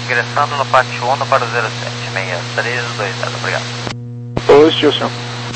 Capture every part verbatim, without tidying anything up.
Ingressando no pátio Onda para o zero sete, seis três dois zero, obrigado. Positivo, senhor.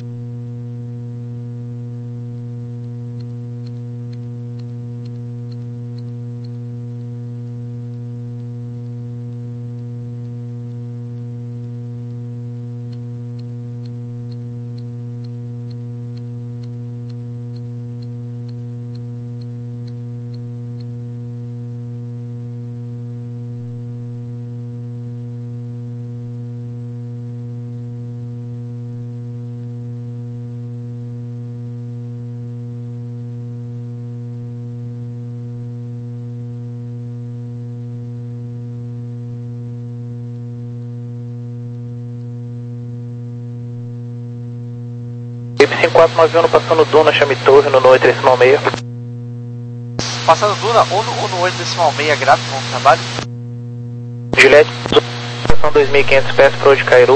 cinco quatro nove um passando Duna, chame torre no oito decimal seis. Passando Duna, ou no oito decimal seis, grátis, bom trabalho. Juliette, são dois mil e quinhentos pés pro de Cairu.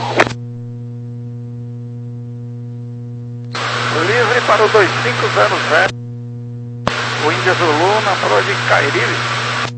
Livre para o dois cinco zero zero. O Índia Zulu na prova de Cairibe.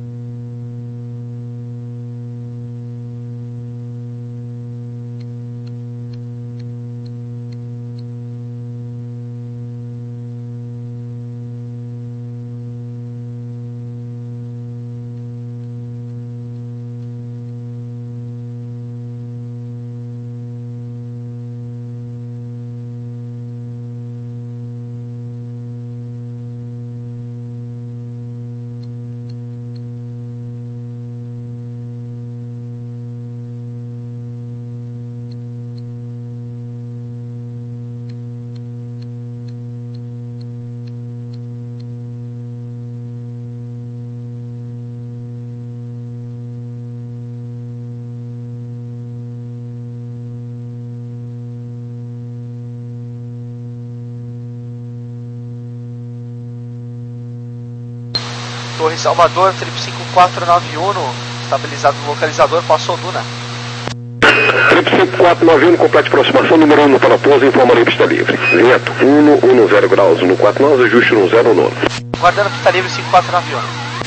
Torre Salvador, trip cinco quatro nove um, estabilizado no localizador, passou Duna. Trip cinco quatro nove um, complete aproximação, número um para pouso, informa a pista livre. Vento um, um zero graus, um quatro nove, ajuste no zero nove. Guardando pista livre cinco quatro nove um.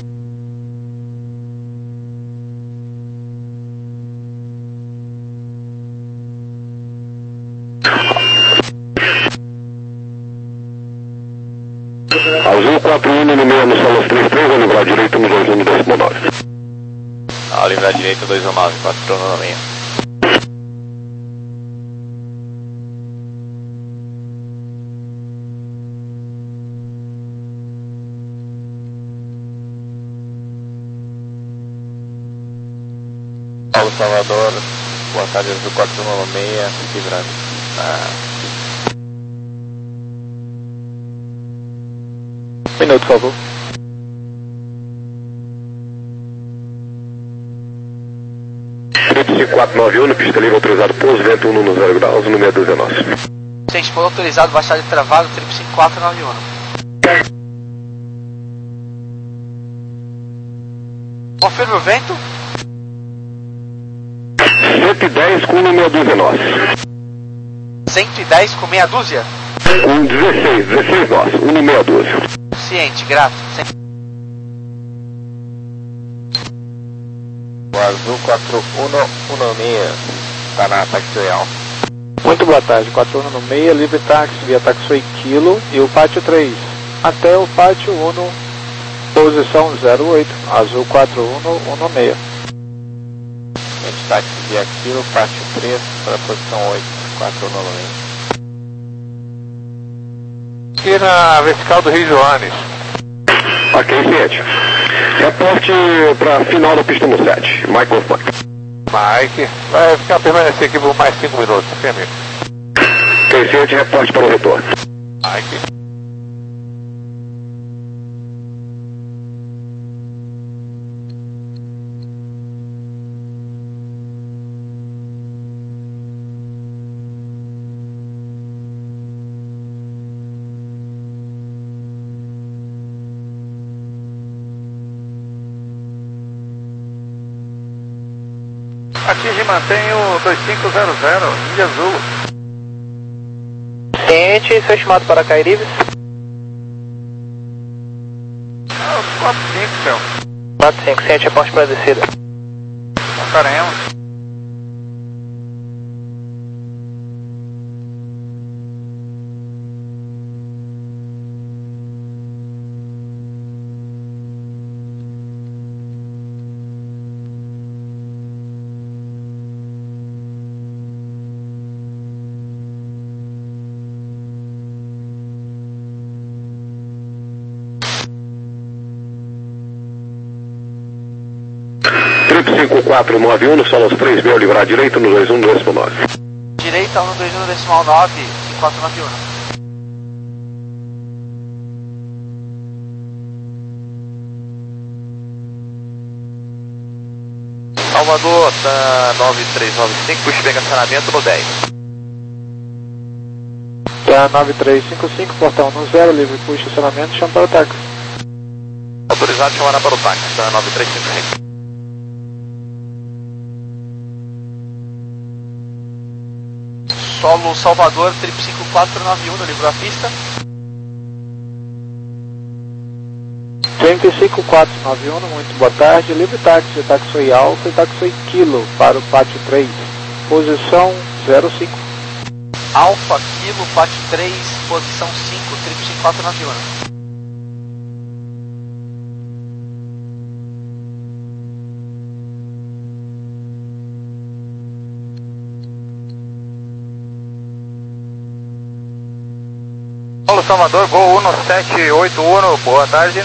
Azul quatro um no meio no Salos três três, ao livrar direito no dois um décimo nove. Ao livrar direito dois um nove, quatro um no meio. Paulo Salvador, boa tarde do quatro um no meio, livrando. Ah. Minuto, por favor. Trip cinco quatro nove um, pista livre autorizado pouso, vento um no zero graus, número dezenove. Gente, foi autorizado, baixada de travado, trip cinco quatro nove um. Confirma o vento. cento e dez com número dezenove. cento e dez com meia dúzia? Com dezesseis, dezesseis nós, um no meia dúzia. Ciente, grato. O Azul quatro um no meio, está na taxiway. Muito boa tarde, quatro um no meio, livre táxi via taxiway Kilo e o pátio três. Até o pátio um, posição zero oito, Azul quatro um no meio. Gente, táxi via Kilo, pátio três para a posição oito, quatro um no meio. Aqui na vertical do Rio Joanes. Ok, ciente. Reporte para final da pista no sete. Michael Funk. Mike, vai ficar permanecer aqui por mais cinco minutos, ok, amigo? Ok, ciente, reporte para o retorno. Mike. Atinge e mantém o dois cinco zero zero, Índia Azul. Ciente, seu estimado para Cairibe. Ah, quatro cinco, céu. quatro cinco, ciente, reporte para a descida. Estaremos. cinco quatro nove um, só nos três mil, livrar direito no dois um decimal nove. Direita no dois um decimal nove, cinco quatro nove um. Salvador, tá nove três nove cinco, puxa bem acionamento no dez. Tá nove três cinco cinco, portão no zero, livre puxa acionamento, chama para o táxi. Autorizado chamar para o táxi, tá nove três cinco cinco. Solo Salvador, trip cinco quatro nove um, no livro a pista. Trip cinco quatro nove um, muito boa tarde, livre táxi, táxi Alfa e táxi Kilo para o pátio três, posição zero cinco. Alfa, Kilo, pátio três, posição cinco, trip cinco quatro nove um. Paulo Salvador, Gol um sete oito um, boa tarde.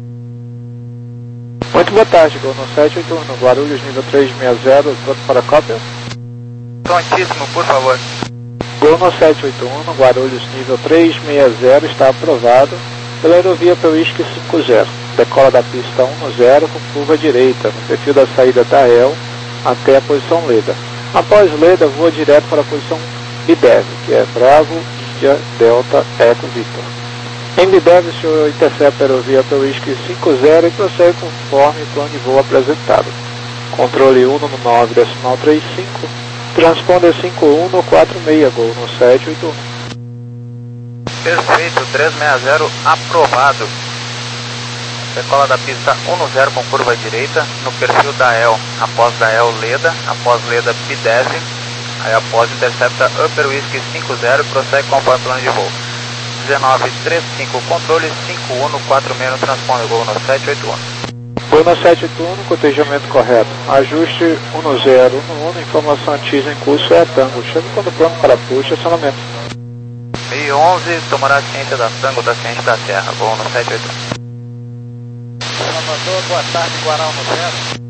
Muito boa tarde, Gol um sete oito um, Guarulhos, nível três seis zero, pronto para cópia? Prontíssimo, por favor. Gol um sete oito um, Guarulhos, nível três seis zero, está aprovado pela aerovia Pewisky cinco zero. Decola da pista um zero com curva direita, no perfil da saída da E L até a posição Leda. Após Leda, voa direto para a posição Bidev, que é Bravo, Delta, Eco, Victor. Em Bidev, o senhor intercepta a aerovia Pewisky cinco zero e prossegue conforme o plano de voo apresentado. Controle um no nove decimal trinta e cinco, transponder cinco um no quatro seis, Gol no sete oito um. Perfeito, três seis zero aprovado. Decola da pista um zero com curva direita, no perfil da E L, após da E L Leda, após Leda Bidev. Aí após intercepta Upper Whiskey cinco zero, prossegue conforme plano de voo. dezenove trinta e cinco, controle cinco um no quatro seis no transponder, Gol no sete oito um. Gol no sete oito um, cotejamento correto. Ajuste um zero um um, informação antiga em curso é a Tango. Chega quando o plano para puxa, acionamento. meio e onze, tomará ciência da Tango, da ciência da Terra, Gol no sete oito um. Salvador, boa tarde, Guará um zero.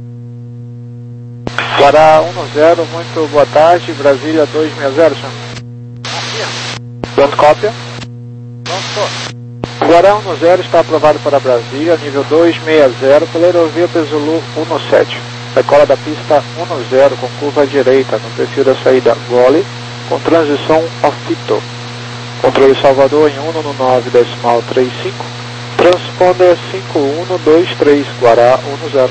Guará um zero, muito boa tarde, Brasília dois seis zero, senhor. Pronto, cópia. Pronto. Guará um zero está aprovado para Brasília, nível dois seis zero, pela aerovia Pesulu um sete. Decola da pista um zero com curva direita, no perfil da saída Gole, com transição Ofito. Controle Salvador em um no nove decimal trinta e cinco, transponder cinco um no dois três, Guará um zero.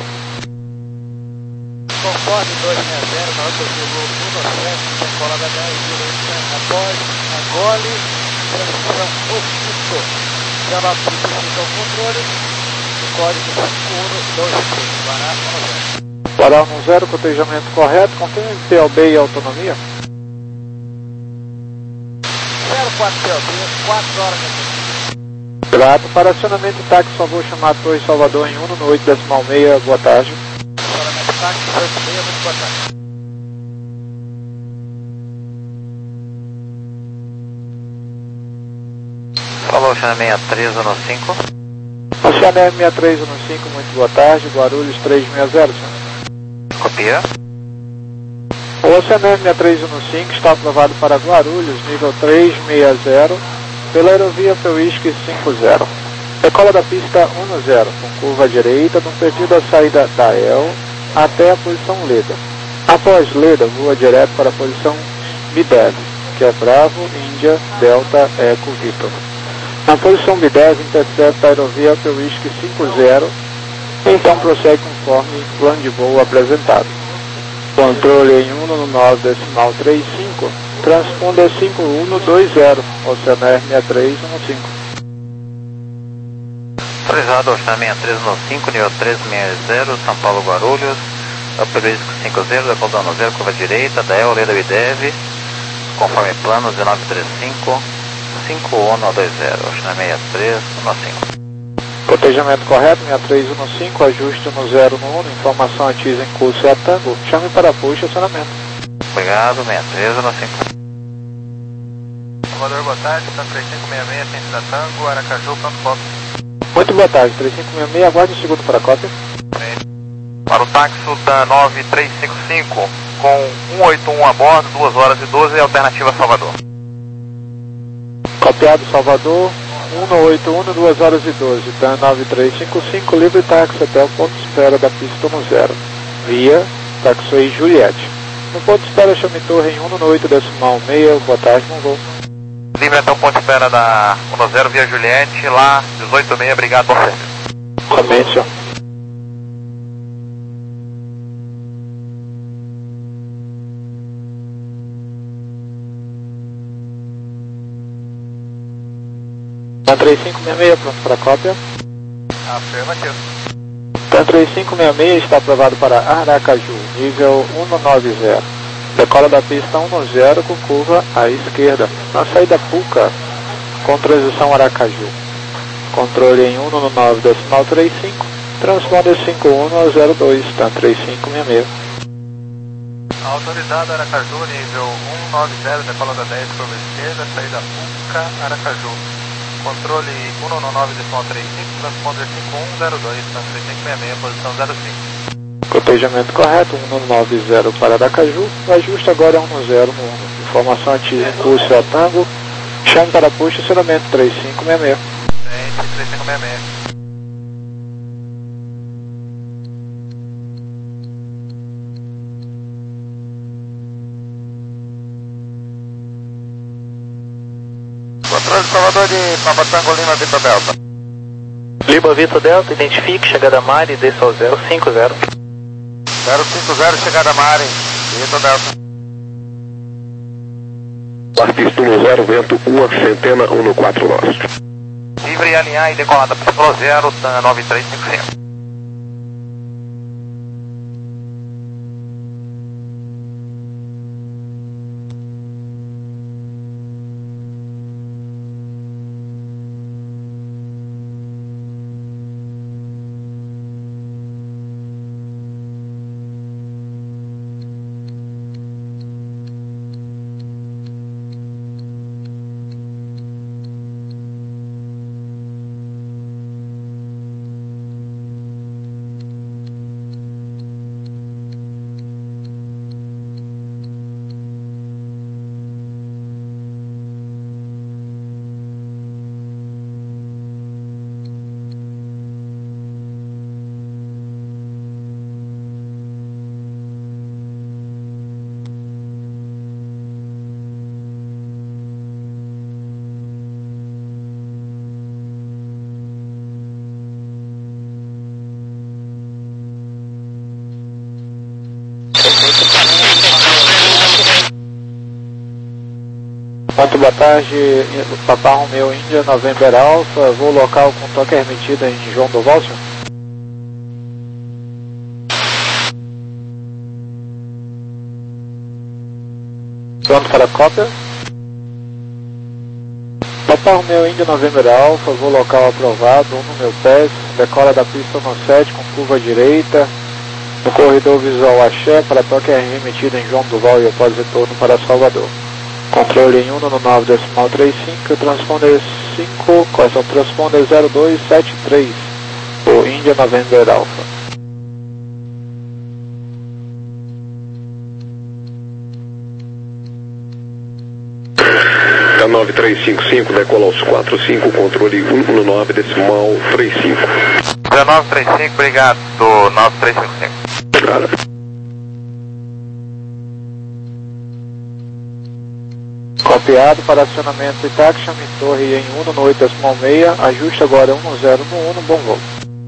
Conforme dois seis zero, na outra pegou um sete, decola da dez direita, após a Gole, transição Ofito. Chama a pista ao controle, o código cinco um dois três, Guará um zero. Guará um zero, cotejamento correto, confirme P L B e autonomia. zero quatro P L B, quatro horas de Grato, para acionamento táxi, só vou chamar a Torre Salvador em um no oito decimal seis, boa tarde. acionamento táxi, oito seis, muito boa tarde. Falou, Oceano sessenta e três um cinco. Oceano sessenta e três um cinco, muito boa tarde, Guarulhos três seis zero, senhor. Copia. O Oceano sessenta e três um cinco está aprovado para Guarulhos, nível três seis zero, pela aerovia Pewisky cinco zero. Decola da pista um zero, com curva direita, no perfil da saída da E L até a posição Leda. Após Leda, voa direto para a posição Bidev, que é Bravo, Índia, Delta, Eco, Victor. Na posição Bidev, intercepta a aerovia Pewisky cinco zero, então prossegue conforme plano de voo apresentado. Controle em um no nove decimal trinta e cinco, transponder cinco um no dois zero, Oceano sessenta e três um cinco. Autorizado, Oceano sessenta e três um cinco, nível três seis zero, São Paulo, Guarulhos. Upper cinco zero, decolando um zero, curva direita, da E L, Leda Bidev, conforme plano, dezenove trinta e cinco, cinco um dois zero, China sessenta e três, cinco. Cotejamento correto, sessenta e três quinze, ajuste no zero no um, informação atiza em curso e a tango, chame para apoio e estacionamento. Obrigado, sessenta e três cinco. Salvador, boa tarde, tá três cinco seis seis, centro da Tango, Aracaju, pronto, cópia. Muito boa tarde, três cinco seis seis, aguarde um segundo para a cópia. Para o táxi da nove três cinco cinco, com um oito um a bordo, duas horas e doze, alternativa Salvador. Copiado Salvador, um oito um, duas horas e doze, Dan nove três cinco cinco, livre táxi até o ponto de espera da pista um zero, via Taxway Juliette. No ponto de espera chame torre em um oito decimal seis, boa tarde, bom voo. Livre até o ponto de espera da um zero via Juliette, lá dezoito seis, obrigado, bom serviço. Somente, ó. Dan três cinco seis seis, pronto para a cópia. Afirmativo. Dan três cinco seis seis está aprovado para Aracaju, nível cento e noventa. Decola da pista um zero com curva à esquerda, na saída Puca, com transição Aracaju. Controle em cento e nove decimal trinta e cinco, transponder cinco um zero dois, Dan três cinco seis seis. Autorizado Aracaju, nível cento e noventa, decola da dez, curva esquerda, saída Puca, Aracaju. Controle cento e nove decimal trinta e cinco, transponder cinco um zero dois, Dan três cinco seis seis, posição zero cinco. Cotejamento correto, cento e noventa para Aracaju, o ajuste agora é um zero no um. Informação ativa em curso a tango, chame para apoio e estacionamento três cinco seis seis. três cinco seis seis. Controle Salvador de Papa Tango Lima Vita Delta. Lima Vita Delta, identifique, chegada Mari, desça ao zero cinco zero. zero cinco zero, chegada Mari, Vita Delta. Pista um zero, vento uma centena, um quatro nós. Livre, alinhar e decolada para o zero, nove três cinco cinco. Muito boa tarde, Papa Romeo Índia, November Alpha, voo local com toque permitido em João do Valsio. Pronto para a cópia. Papa Romeo Índia, November Alpha, voo local aprovado, um no meu pé, decola da pista um sete com curva direita, no corredor visual Axé, para toque remetido em João do Val e após retorno para Salvador. Controle em cento e nove decimal trinta e cinco, transponder cinco, correção transponder zero dois sete três, o Índia November Alpha. K nove três cinco cinco, decola aos quatro cinco, controle cento e nove decimal trinta e cinco. nove três cinco, obrigado, do nove três cinco cinco. Cara. Copiado para acionamento Itaque, chame torre em um oito decimal seis, ajuste agora um zero no um, bom voo.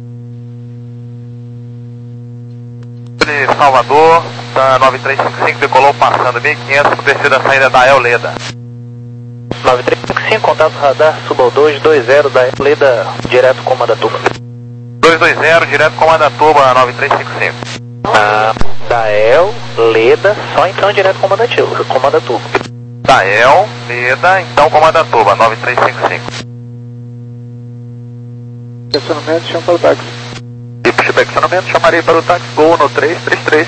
De Salvador, da nove três cinco cinco, decolou passando mil e quinhentos, descida a saída da El Leda. nove três cinco cinco, contato radar, suba ao dois dois zero da Leda, direto com Mandatuba. dois dois zero, direto com Mandatuba, nove três cinco cinco. Ah, Dael, Leda, só então direto comandante, comanda turbo. Dael, Leda, então comanda turbo, nove três cinco cinco. Estacionamento, chama para o táxi. Tipo de estacionamento, chamarei para o táxi, Gol no três três três.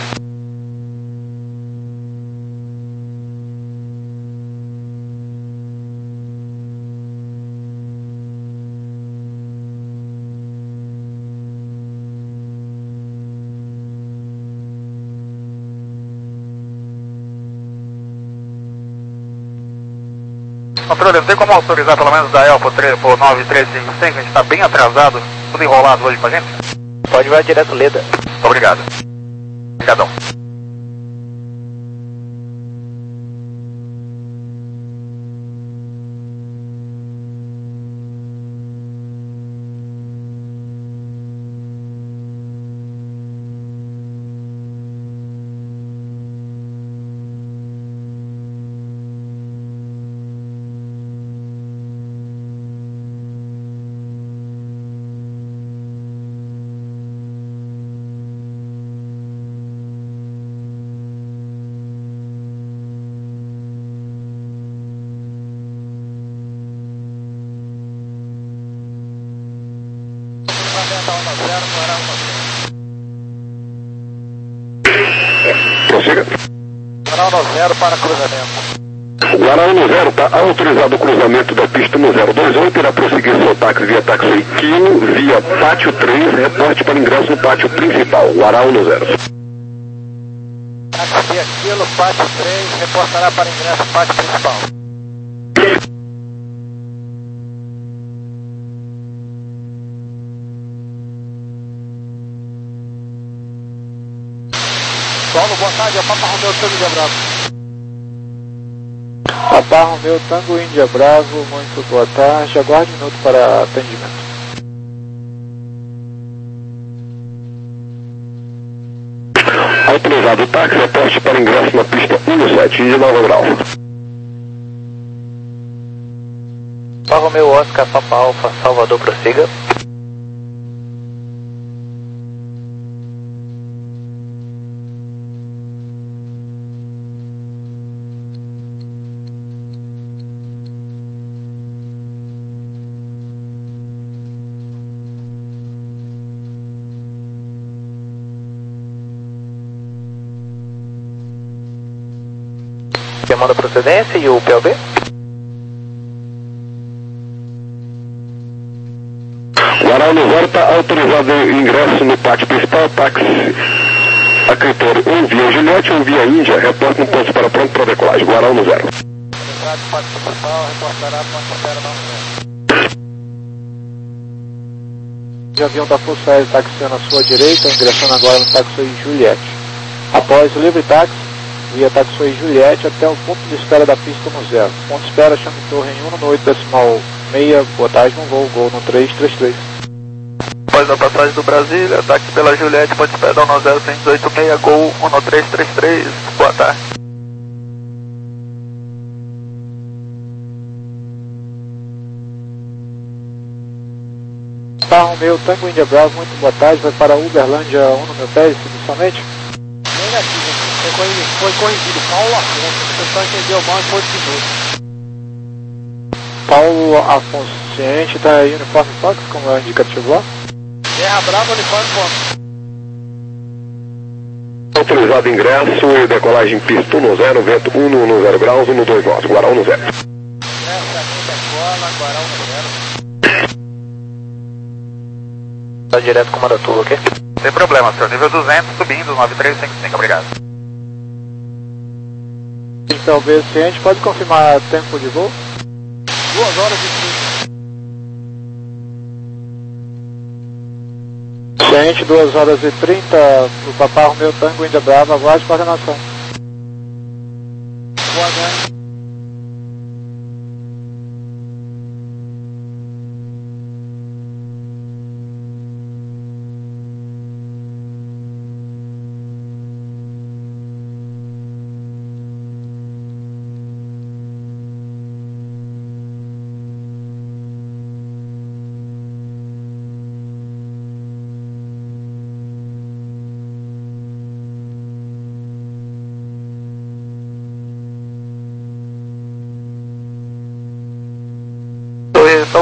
Controle, tem como autorizar pelo menos da Dael por nove três cinco cinco? A gente está bem atrasado, tudo enrolado hoje pra gente? Pode voar direto, Leda. Obrigado. Obrigadão. Prossiga. Guará zero para cruzamento. Guará zero está autorizado o cruzamento da pista no zero dois oito, irá prosseguir seu táxi via táxi Quilo, via pátio três, reporte para ingresso no pátio principal. Guará zero. Táxi via Quilo, pátio três, reportará para ingresso no pátio principal. Paulo, boa tarde, é o Papa Romeu Tango Índia Bravo. Papa Romeu Tango Índia Bravo, muito boa tarde. Aguarde um minuto para atendimento. Autorizado o táxi, reporte para ingresso na pista sete, Índia Nova Grau. Papa Romeu Oscar, Papa Alfa, Salvador, prossiga. Demanda procedência e o P L B? Guará zero está autorizado o ingresso no pátio principal, táxi a critério ou via Juliette ou via Índia, reporte no ponto para pronto para decolagem. Guará zero. Autorizado pátio principal, reportará ponto zero nove zero. O avião da Força Aérea taxiando à sua direita, ingressando agora no táxi Juliette. Após o livre táxi, via Taxi Juliette até o ponto de espera da pista no zero. Ponto de espera, chame torre em um no oito decimal seis, boa tarde, um voo, gol no três três três. Após a passagem do Brasília, táxi pela Juliette, pode esperar no zero seis oito seis, gol um no três três três, boa tarde. Papa Romeu Tango Índia Bravo, muito boa tarde, vai para Uberlândia um no meu pé, inicialmente. Negativo, foi corrigido, foi corrigido. Paulo Afonso, o pessoal entendeu mal e foi de novo. Paulo Afonso, ciente da Uniforme Fox, como é o indicativo lá? Guerra Brava, Uniforme Fox. Autorizado ingresso e decolagem pista um zero, vento um no zero graus, um no dois nós. Guará zero. Essa decola, Guará zero. Tá direto comanda turbo, ok? Sem problema, senhor. Nível duzentos, subindo, nove três cinco cinco, obrigado. P L B ciente, pode confirmar tempo de voo? Duas horas e trinta. Ciente, duas horas e trinta, o Papa Romeu Tango Índia Brava, aguarde coordenação. Boa noite.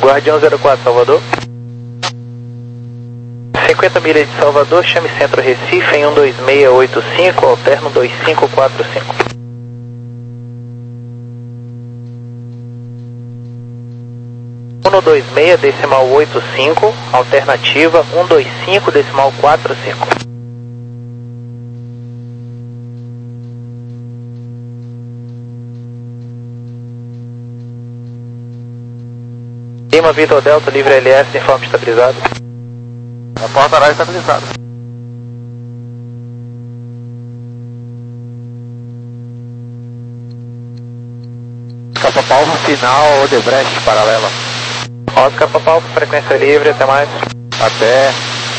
Guardião zero quatro, Salvador. cinquenta milhas de Salvador, chame Centro Recife em um dois seis oito cinco, alterno dois cinco quatro cinco. um dois seis decimal oito cinco, alternativa um dois cinco decimal quatro cinco. Lima Vitor Delta, livre L S, informe estabilizado. A porta aérea estabilizada. Capa Palma, final, Odebrecht, paralela. Oscar Papal, frequência livre, até mais. Até.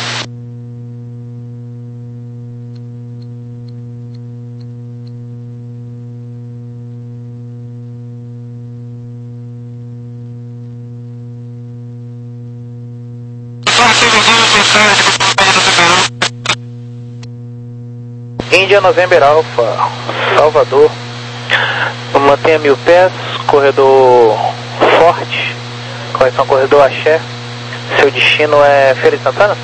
Índia November Alpha, Salvador. Mantenha mil pés, corredor forte, correção corredor Axé. Seu destino é Feira de Santana?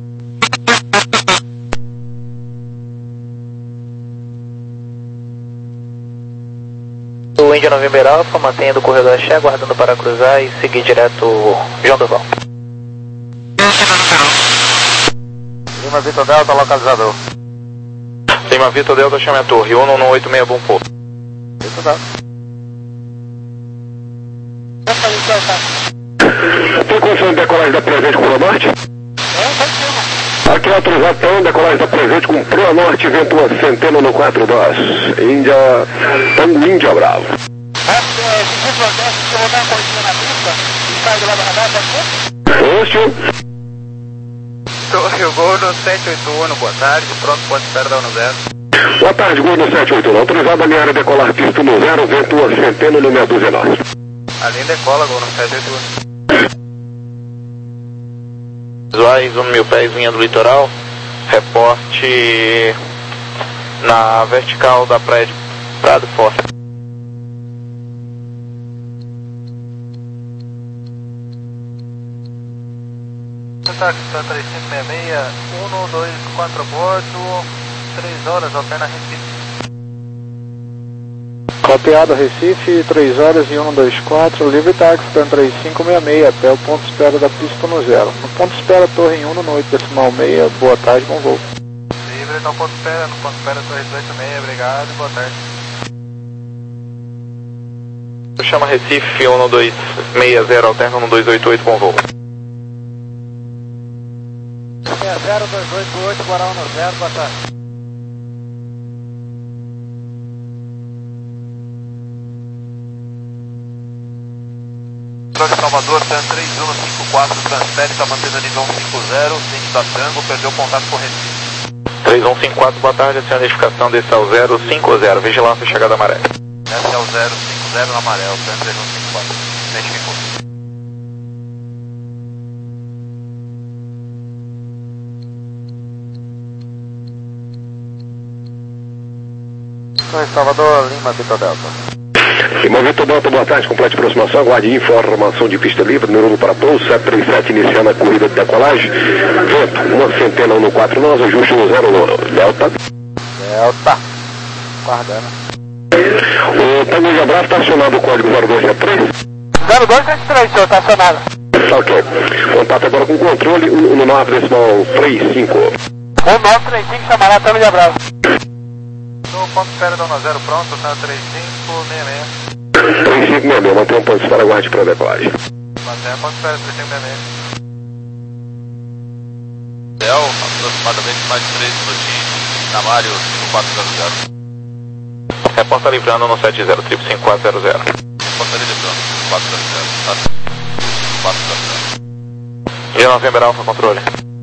O Índia November Alpha, mantenha do corredor Axé, aguardando para cruzar e seguir direto João Durval. Lima Vitor Delta, localizador. Lima Vitor Delta, chame a torre, um um oito seis, bom pouso. Vitor Delta. Tem condição de decolagem da presente com Proa Norte? Aqui é autorizado para decolagem da presente com Proa Norte, vento uma centena no quatro dois. Índia, Tango Índia Bravo. Oxe. Torre Gol no sete oito um, boa tarde, pronto, pode espera da um zero. Boa tarde, Gol no sete oito um, autorizado a minha área decolar pista no zero, vento uma centena no meia dúzia norte. Ali decola, Gol no sete oito um. Visuais, um mil pés, linha do litoral, reporte na vertical da praia de Prado Forte. Táxi três cinco seis seis, um dois quatro a bordo, três horas, alterna Recife. Copiado Recife, três horas e um dois quatro, livre táxi TAM três cinco seis seis até o ponto de espera da pista no zero. No ponto de espera, torre em um no oito decimal seis, boa tarde, bom voo. Livre no ponto de espera, no ponto de espera torre dois oito seis, obrigado e boa tarde. Chama Recife, um dois seis zero, alterna um dois oito oito, bom voo. zero dois oito oito, Guará um zero, boa tarde. De Salvador, TAM três um cinco quatro, transfere, está mantendo a nível um cinco zero, dentro da Tango, perdeu contato com o Recife. três um cinco quatro, boa tarde, a identificação desse é o zero cinco zero, vigilância chegada amarela. Esse é o zero cinco zero no amarelo, TAM três um cinco quatro, identificou. Torre Salvador, Lima Vitor Delta. Lima Vitor Delta, boa tarde, complete aproximação, aguarde informação de pista livre, número para pouso, sete três sete, iniciando a corrida de decolagem, vento, uma centena no quatro nove, ajuste no zero, Delta. Delta. Guardando. O Tango Índia Bravo está acionado o código zero dois sete três? zero dois sete três, senhor, está acionado. Ok. Contato agora com o controle, no nove decimal três cinco. um nove três cinco, chamará Tango Índia Bravo. No ponto de espera da um zero, pronto, TAM três cinco seis seis. três cinco seis seis, mantém um ponto de espera, aguarde para a decolagem. Mantenha ponto de espera três cinco seis seis. Del, aproximadamente mais de três minutinhos, Namário cinco quatro zero zero. Reporta livrando no sete zero, triplo cinco quatro zero zero. Reporta livrando, cinco quatro zero zero, tá? cinco quatro zero zero. Via November Alpha, controle.